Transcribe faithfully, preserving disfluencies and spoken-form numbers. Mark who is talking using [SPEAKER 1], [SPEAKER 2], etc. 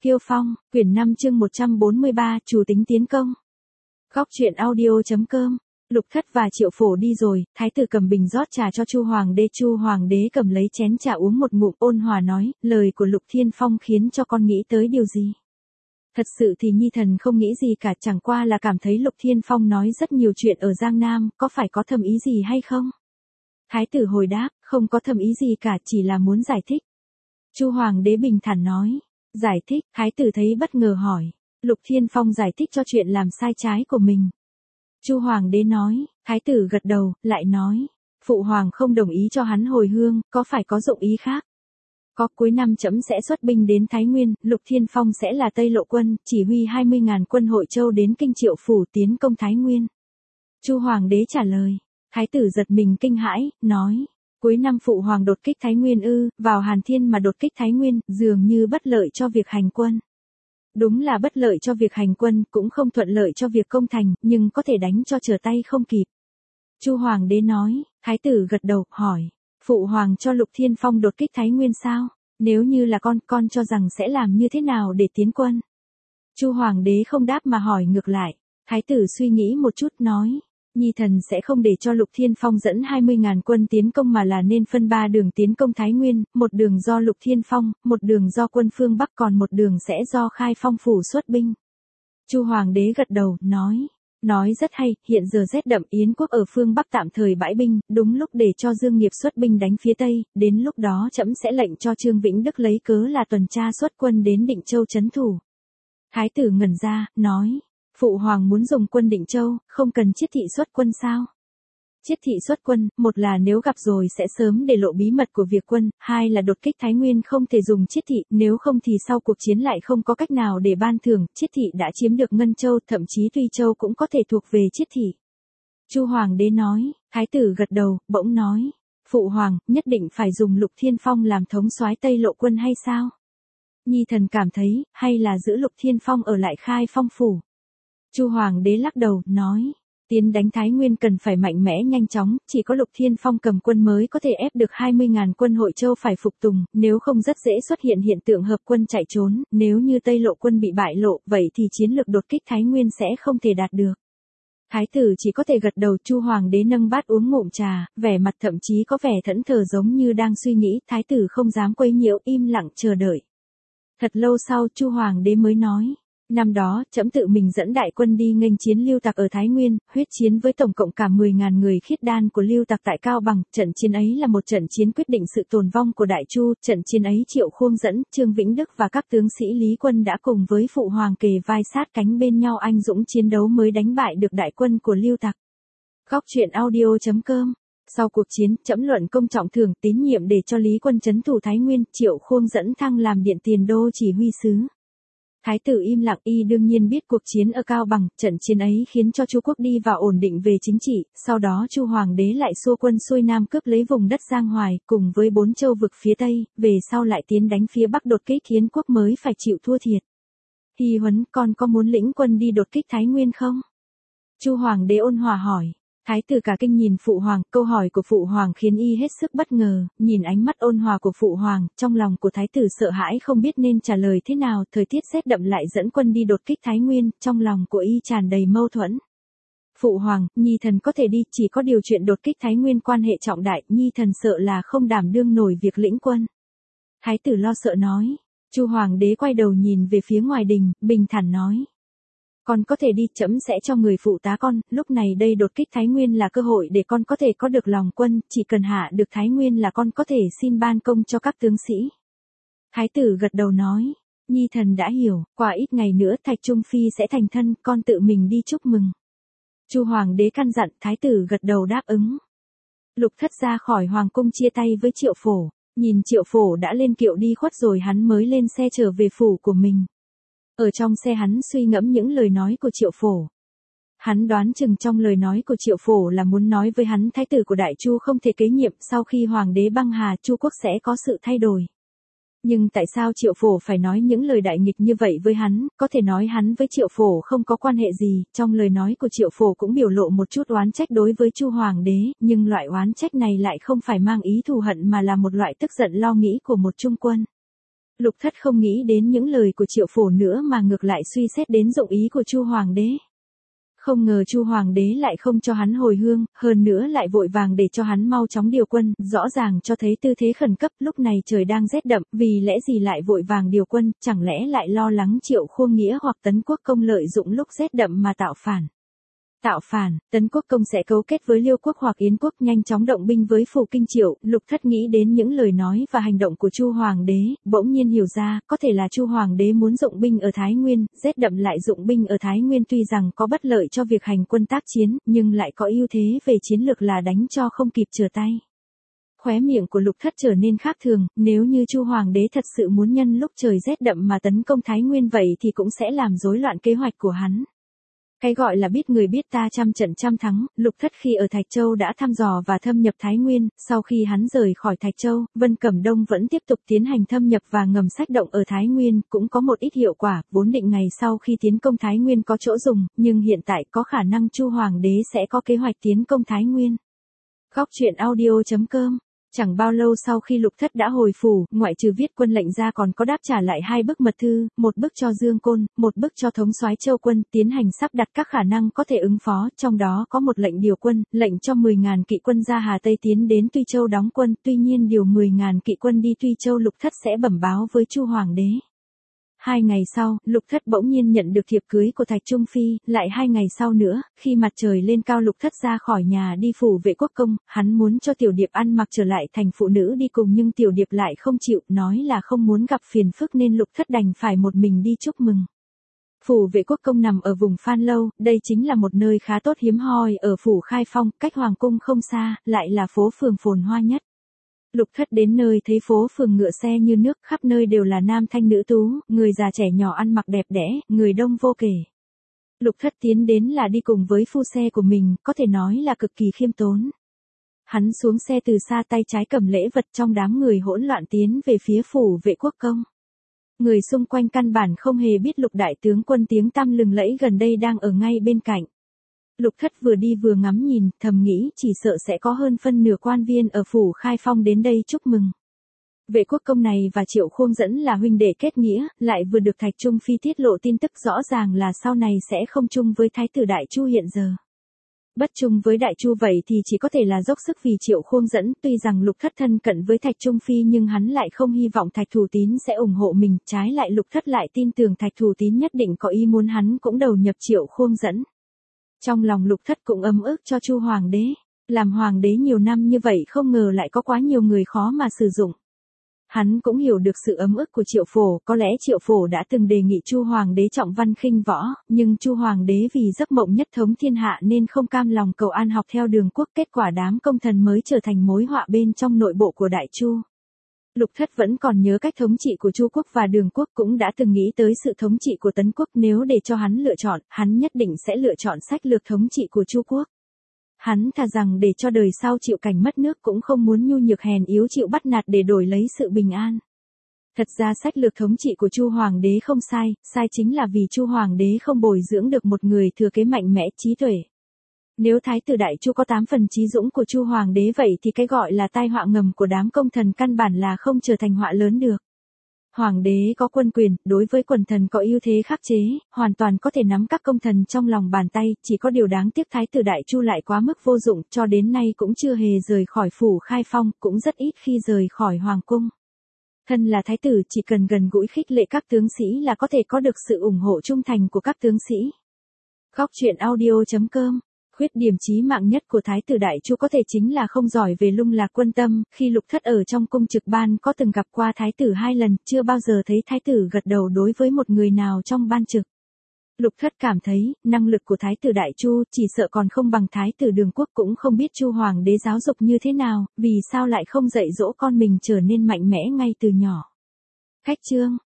[SPEAKER 1] Kiêu Phong, quyển năm chương một trăm bốn mươi ba, chủ tính tiến công. Góc truyện audio.com. Lục Thất và Triệu Phổ đi rồi, thái tử cầm bình rót trà cho Chu Hoàng đế. Chu Hoàng đế cầm lấy chén trà uống một ngụm, ôn hòa nói, lời của Lục Thiên Phong khiến cho con nghĩ tới điều gì? Thật sự thì nhi thần không nghĩ gì cả, chẳng qua là cảm thấy Lục Thiên Phong nói rất nhiều chuyện ở Giang Nam, có phải có thâm ý gì hay không? Thái tử hồi đáp, không có thâm ý gì cả, chỉ là muốn giải thích. Chu Hoàng đế bình thản nói. Giải thích, thái tử thấy bất ngờ hỏi. Lục Thiên Phong giải thích cho chuyện làm sai trái của mình. Chu Hoàng đế nói, thái tử gật đầu, lại nói. Phụ hoàng không đồng ý cho hắn hồi hương, có phải có dụng ý khác? Có, cuối năm trẫm sẽ xuất binh đến Thái Nguyên, Lục Thiên Phong sẽ là Tây Lộ quân, chỉ huy hai mươi ngàn quân Hội Châu đến Kinh Triệu Phủ tiến công Thái Nguyên. Chu Hoàng đế trả lời. Thái tử giật mình kinh hãi, nói. Cuối năm phụ hoàng đột kích Thái Nguyên ư, vào Hàn Thiên mà đột kích Thái Nguyên, dường như bất lợi cho việc hành quân. Đúng là bất lợi cho việc hành quân, cũng không thuận lợi cho việc công thành, nhưng có thể đánh cho trở tay không kịp. Chu Hoàng đế nói, thái tử gật đầu, hỏi. Phụ hoàng cho Lục Thiên Phong đột kích Thái Nguyên sao? Nếu như là con, con cho rằng sẽ làm như thế nào để tiến quân? Chu Hoàng đế không đáp mà hỏi ngược lại. Thái tử suy nghĩ một chút nói. Nhi thần sẽ không để cho Lục Thiên Phong dẫn hai mươi ngàn quân tiến công mà là nên phân ba đường tiến công Thái Nguyên, một đường do Lục Thiên Phong, một đường do quân phương Bắc, còn một đường sẽ do Khai Phong phủ xuất binh. Chu Hoàng đế gật đầu, nói. Nói rất hay, hiện giờ rét đậm, Yến quốc ở phương Bắc tạm thời bãi binh, đúng lúc để cho Dương Nghiệp xuất binh đánh phía Tây, đến lúc đó trẫm sẽ lệnh cho Trương Vĩnh Đức lấy cớ là tuần tra xuất quân đến Định Châu trấn thủ. Thái tử ngẩn ra, nói. Phụ hoàng muốn dùng quân Định Châu, không cần chiết thị xuất quân sao? Chiết thị xuất quân, một là nếu gặp rồi sẽ sớm để lộ bí mật của việc quân, hai là đột kích Thái Nguyên không thể dùng chiết thị, nếu không thì sau cuộc chiến lại không có cách nào để ban thưởng, chiết thị đã chiếm được Ngân Châu, thậm chí Tuy Châu cũng có thể thuộc về chiết thị. Chu Hoàng đế nói, thái tử gật đầu, bỗng nói, phụ hoàng, nhất định phải dùng Lục Thiên Phong làm thống soái Tây Lộ quân hay sao? Nhi thần cảm thấy, hay là giữ Lục Thiên Phong ở lại Khai Phong phủ? Chu Hoàng đế lắc đầu, nói, tiến đánh Thái Nguyên cần phải mạnh mẽ nhanh chóng, chỉ có Lục Thiên Phong cầm quân mới có thể ép được hai mươi ngàn quân Hội Châu phải phục tùng, nếu không rất dễ xuất hiện hiện tượng hợp quân chạy trốn, nếu như Tây Lộ quân bị bại lộ, vậy thì chiến lược đột kích Thái Nguyên sẽ không thể đạt được. Thái tử chỉ có thể gật đầu. Chu Hoàng đế nâng bát uống ngụm trà, vẻ mặt thậm chí có vẻ thẫn thờ giống như đang suy nghĩ, thái tử không dám quấy nhiễu, im lặng chờ đợi. Thật lâu sau Chu Hoàng đế mới nói. Năm đó, trẫm tự mình dẫn đại quân đi nghênh chiến Lưu Tặc ở Thái Nguyên, huyết chiến với tổng cộng cả mười ngàn người khiết đan của Lưu Tặc tại Cao Bằng, trận chiến ấy là một trận chiến quyết định sự tồn vong của Đại Chu, trận chiến ấy Triệu Khuông dẫn, Trương Vĩnh Đức và các tướng sĩ Lý quân đã cùng với phụ hoàng kề vai sát cánh bên nhau anh dũng chiến đấu mới đánh bại được đại quân của Lưu Tặc. Góc truyện audio.com. Sau cuộc chiến, trẫm luận công trọng thưởng tín nhiệm để cho Lý quân trấn thủ Thái Nguyên, Triệu Khuông dẫn thăng làm Điện Tiền Đô chỉ huy sứ. Thái tử im lặng, y đương nhiên biết cuộc chiến ở Cao Bằng, trận chiến ấy khiến cho Chu quốc đi vào ổn định về chính trị, sau đó Chu Hoàng đế lại xua quân xuôi nam cướp lấy vùng đất Giang Hoài, cùng với bốn châu vực phía Tây, về sau lại tiến đánh phía Bắc đột kích Yến quốc mới phải chịu thua thiệt. Hy Huấn, con có muốn lĩnh quân đi đột kích Thái Nguyên không? Chu Hoàng đế ôn hòa hỏi. Thái tử cả kinh nhìn phụ hoàng, câu hỏi của phụ hoàng khiến y hết sức bất ngờ, nhìn ánh mắt ôn hòa của phụ hoàng, trong lòng của thái tử sợ hãi không biết nên trả lời thế nào, thời tiết rét đậm lại dẫn quân đi đột kích Thái Nguyên, trong lòng của y tràn đầy mâu thuẫn. Phụ hoàng, nhi thần có thể đi, chỉ có điều chuyện đột kích Thái Nguyên quan hệ trọng đại, nhi thần sợ là không đảm đương nổi việc lĩnh quân. Thái tử lo sợ nói. Chu Hoàng đế quay đầu nhìn về phía ngoài đình, bình thản nói. Con có thể đi, trẫm sẽ cho người phụ tá con, lúc này đây đột kích Thái Nguyên là cơ hội để con có thể có được lòng quân, chỉ cần hạ được Thái Nguyên là con có thể xin ban công cho các tướng sĩ. Thái tử gật đầu nói, nhi thần đã hiểu, qua ít ngày nữa Thạch Trung Phi sẽ thành thân, con tự mình đi chúc mừng. Chu Hoàng đế căn dặn, thái tử gật đầu đáp ứng. Lục Thất ra khỏi hoàng cung chia tay với Triệu Phổ, nhìn Triệu Phổ đã lên kiệu đi khuất rồi hắn mới lên xe trở về phủ của mình. Ở trong xe hắn suy ngẫm những lời nói của Triệu Phổ. Hắn đoán chừng trong lời nói của Triệu Phổ là muốn nói với hắn thái tử của Đại Chu không thể kế nhiệm, sau khi hoàng đế băng hà Chu quốc sẽ có sự thay đổi. Nhưng tại sao Triệu Phổ phải nói những lời đại nghịch như vậy với hắn, có thể nói hắn với Triệu Phổ không có quan hệ gì, trong lời nói của Triệu Phổ cũng biểu lộ một chút oán trách đối với Chu Hoàng đế, nhưng loại oán trách này lại không phải mang ý thù hận mà là một loại tức giận lo nghĩ của một trung quân. Lục Thất không nghĩ đến những lời của Triệu Phổ nữa mà ngược lại suy xét đến dụng ý của Chu Hoàng đế. Không ngờ Chu Hoàng đế lại không cho hắn hồi hương, hơn nữa lại vội vàng để cho hắn mau chóng điều quân, rõ ràng cho thấy tư thế khẩn cấp, lúc này trời đang rét đậm, vì lẽ gì lại vội vàng điều quân, chẳng lẽ lại lo lắng Triệu Khuông Nghĩa hoặc Tấn Quốc Công lợi dụng lúc rét đậm mà tạo phản. Tạo phản, Tấn Quốc Công sẽ cấu kết với Liêu Quốc hoặc Yến Quốc nhanh chóng động binh với Phủ Kinh Triệu. Lục Thất nghĩ đến những lời nói và hành động của Chu Hoàng đế, bỗng nhiên hiểu ra, có thể là Chu Hoàng đế muốn dụng binh ở Thái Nguyên, rét đậm lại dụng binh ở Thái Nguyên tuy rằng có bất lợi cho việc hành quân tác chiến, nhưng lại có ưu thế về chiến lược là đánh cho không kịp trở tay. Khóe miệng của Lục Thất trở nên khác thường, nếu như Chu Hoàng đế thật sự muốn nhân lúc trời rét đậm mà tấn công Thái Nguyên vậy thì cũng sẽ làm rối loạn kế hoạch của hắn. Cái gọi là biết người biết ta trăm trận trăm thắng, Lục Thất khi ở Thạch Châu đã thăm dò và thâm nhập Thái Nguyên, sau khi hắn rời khỏi Thạch Châu, Vân Cẩm Đông vẫn tiếp tục tiến hành thâm nhập và ngầm sách động ở Thái Nguyên, cũng có một ít hiệu quả, vốn định ngày sau khi tiến công Thái Nguyên có chỗ dùng, nhưng hiện tại có khả năng Chu Hoàng đế sẽ có kế hoạch tiến công Thái Nguyên. Góc truyện audio chấm com. Chẳng bao lâu sau khi Lục Thất đã hồi phủ, ngoại trừ viết quân lệnh ra còn có đáp trả lại hai bức mật thư, một bức cho Dương Côn, một bức cho thống soái Châu Quân, tiến hành sắp đặt các khả năng có thể ứng phó, trong đó có một lệnh điều quân, lệnh cho mười ngàn kỵ quân ra Hà Tây tiến đến Tuy Châu đóng quân, tuy nhiên điều mười ngàn kỵ quân đi Tuy Châu Lục Thất sẽ bẩm báo với Chu Hoàng đế. Hai ngày sau, Lục Thất bỗng nhiên nhận được thiệp cưới của Thạch Trung Phi, lại hai ngày sau nữa, khi mặt trời lên cao Lục Thất ra khỏi nhà đi phủ Vệ Quốc Công, hắn muốn cho Tiểu Điệp ăn mặc trở lại thành phụ nữ đi cùng nhưng Tiểu Điệp lại không chịu, nói là không muốn gặp phiền phức nên Lục Thất đành phải một mình đi chúc mừng. Phủ Vệ Quốc Công nằm ở vùng Phan Lâu, đây chính là một nơi khá tốt hiếm hoi ở phủ Khai Phong, cách Hoàng Cung không xa, lại là phố phường phồn hoa nhất. Lục Thất đến nơi thấy phố phường ngựa xe như nước, khắp nơi đều là nam thanh nữ tú, người già trẻ nhỏ ăn mặc đẹp đẽ, người đông vô kể. Lục Thất tiến đến là đi cùng với phu xe của mình, có thể nói là cực kỳ khiêm tốn. Hắn xuống xe từ xa tay trái cầm lễ vật trong đám người hỗn loạn tiến về phía phủ Vệ Quốc Công. Người xung quanh căn bản không hề biết Lục đại tướng quân tiếng tăm lừng lẫy gần đây đang ở ngay bên cạnh. Lục Thất vừa đi vừa ngắm nhìn, thầm nghĩ chỉ sợ sẽ có hơn phân nửa quan viên ở phủ Khai Phong đến đây chúc mừng. Vệ Quốc Công này và Triệu Khuông dẫn là huynh đệ kết nghĩa, lại vừa được Thạch Trung Phi tiết lộ tin tức rõ ràng là sau này sẽ không chung với Thái tử Đại Chu hiện giờ. Bất chung với Đại Chu vậy thì chỉ có thể là dốc sức vì Triệu Khuông dẫn, tuy rằng Lục Thất thân cận với Thạch Trung Phi nhưng hắn lại không hy vọng Thạch Thủ Tín sẽ ủng hộ mình, trái lại Lục Thất lại tin tưởng Thạch Thủ Tín nhất định có ý muốn hắn cũng đầu nhập Triệu Khuông dẫn. Trong lòng Lục Thất cũng ấm ức cho Chu Hoàng đế, làm hoàng đế nhiều năm như vậy không ngờ lại có quá nhiều người khó mà sử dụng. Hắn cũng hiểu được sự ấm ức của Triệu Phổ, có lẽ Triệu Phổ đã từng đề nghị Chu Hoàng đế trọng văn khinh võ, nhưng Chu Hoàng đế vì giấc mộng nhất thống thiên hạ nên không cam lòng cầu an học theo Đường Quốc, kết quả đám công thần mới trở thành mối họa bên trong nội bộ của Đại Chu. Lục Thất vẫn còn nhớ cách thống trị của Chu Quốc và Đường Quốc, cũng đã từng nghĩ tới sự thống trị của Tấn Quốc, nếu để cho hắn lựa chọn, hắn nhất định sẽ lựa chọn sách lược thống trị của Chu Quốc. Hắn thà rằng để cho đời sau chịu cảnh mất nước cũng không muốn nhu nhược hèn yếu chịu bắt nạt để đổi lấy sự bình an. Thật ra sách lược thống trị của Chu Hoàng đế không sai, sai chính là vì Chu Hoàng đế không bồi dưỡng được một người thừa kế mạnh mẽ trí tuệ. Nếu Thái tử Đại Chu có tám phần trí dũng của Chu Hoàng đế vậy thì cái gọi là tai họa ngầm của đám công thần căn bản là không trở thành họa lớn được. Hoàng đế có quân quyền, đối với quần thần có ưu thế khắc chế, hoàn toàn có thể nắm các công thần trong lòng bàn tay, chỉ có điều đáng tiếc Thái tử Đại Chu lại quá mức vô dụng, cho đến nay cũng chưa hề rời khỏi phủ Khai Phong, cũng rất ít khi rời khỏi Hoàng cung. Thân là Thái tử chỉ cần gần gũi khích lệ các tướng sĩ là có thể có được sự ủng hộ trung thành của các tướng sĩ. Góc truyện audio chấm com. Khuyết điểm chí mạng nhất của Thái tử Đại Chu có thể chính là không giỏi về lung lạc quân tâm, khi Lục Thất ở trong cung trực ban có từng gặp qua Thái tử hai lần, chưa bao giờ thấy Thái tử gật đầu đối với một người nào trong ban trực. Lục Thất cảm thấy, năng lực của Thái tử Đại Chu chỉ sợ còn không bằng Thái tử Đường Quốc, cũng không biết Chu Hoàng đế giáo dục như thế nào, vì sao lại không dạy dỗ con mình trở nên mạnh mẽ ngay từ nhỏ. Khách chương